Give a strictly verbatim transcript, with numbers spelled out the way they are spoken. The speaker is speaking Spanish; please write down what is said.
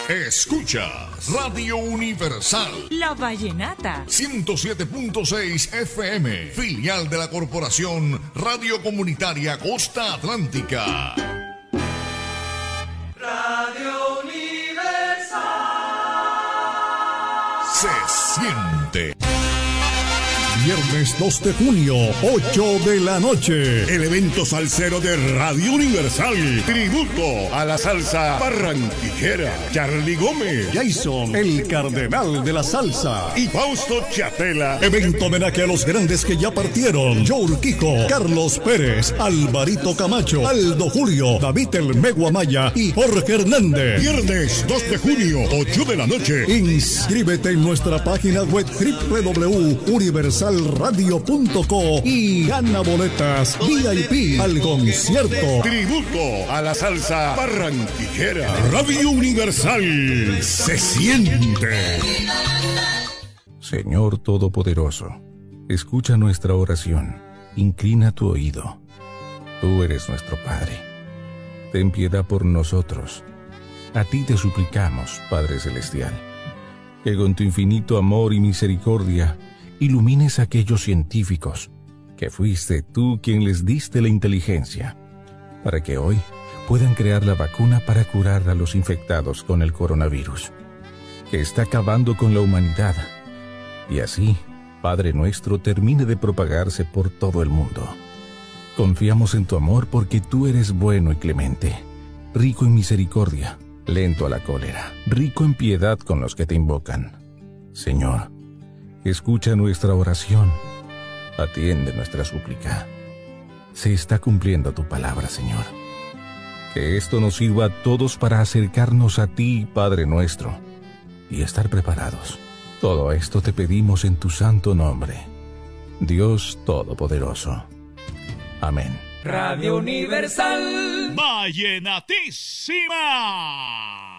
Escuchas Radio Universal, La Vallenata, ciento siete punto seis F M, filial de la Corporación Radio Comunitaria Costa Atlántica. Radio Universal Se siente. Viernes dos de junio, ocho de la noche. El evento salsero de Radio Universal. Tributo a la salsa barranquillera. Charly Gómez, Jason, el cardenal de la salsa. Y Fausto Chatela. Evento homenaje a los grandes que ya partieron. Joe Urquijo, Carlos Pérez, Alvarito Camacho, Aldo Julio, David El Meguamaya y Jorge Hernández. Viernes dos de junio, ocho de la noche. Inscríbete en nuestra página web doble u doble u doble u punto universal radio punto co y gana boletas V I P al concierto. Tributo a la salsa barranquillera. Radio Universal se siente. Señor Todopoderoso, escucha nuestra oración, inclina tu oído. Tú eres nuestro Padre. Ten piedad por nosotros. A ti te suplicamos, Padre Celestial, que con tu infinito amor y misericordia ilumines a aquellos científicos que fuiste tú quien les diste la inteligencia, para que hoy puedan crear la vacuna para curar a los infectados con el coronavirus, que está acabando con la humanidad, y así, Padre nuestro, termine de propagarse por todo el mundo. Confiamos en tu amor porque tú eres bueno y clemente, rico en misericordia, lento a la cólera, rico en piedad con los que te invocan. Señor, escucha nuestra oración, atiende nuestra súplica. Se está cumpliendo tu palabra, Señor. Que esto nos sirva a todos para acercarnos a ti, Padre nuestro, y estar preparados. Todo esto te pedimos en tu santo nombre, Dios Todopoderoso. Amén. Radio Universal Vallenatísima.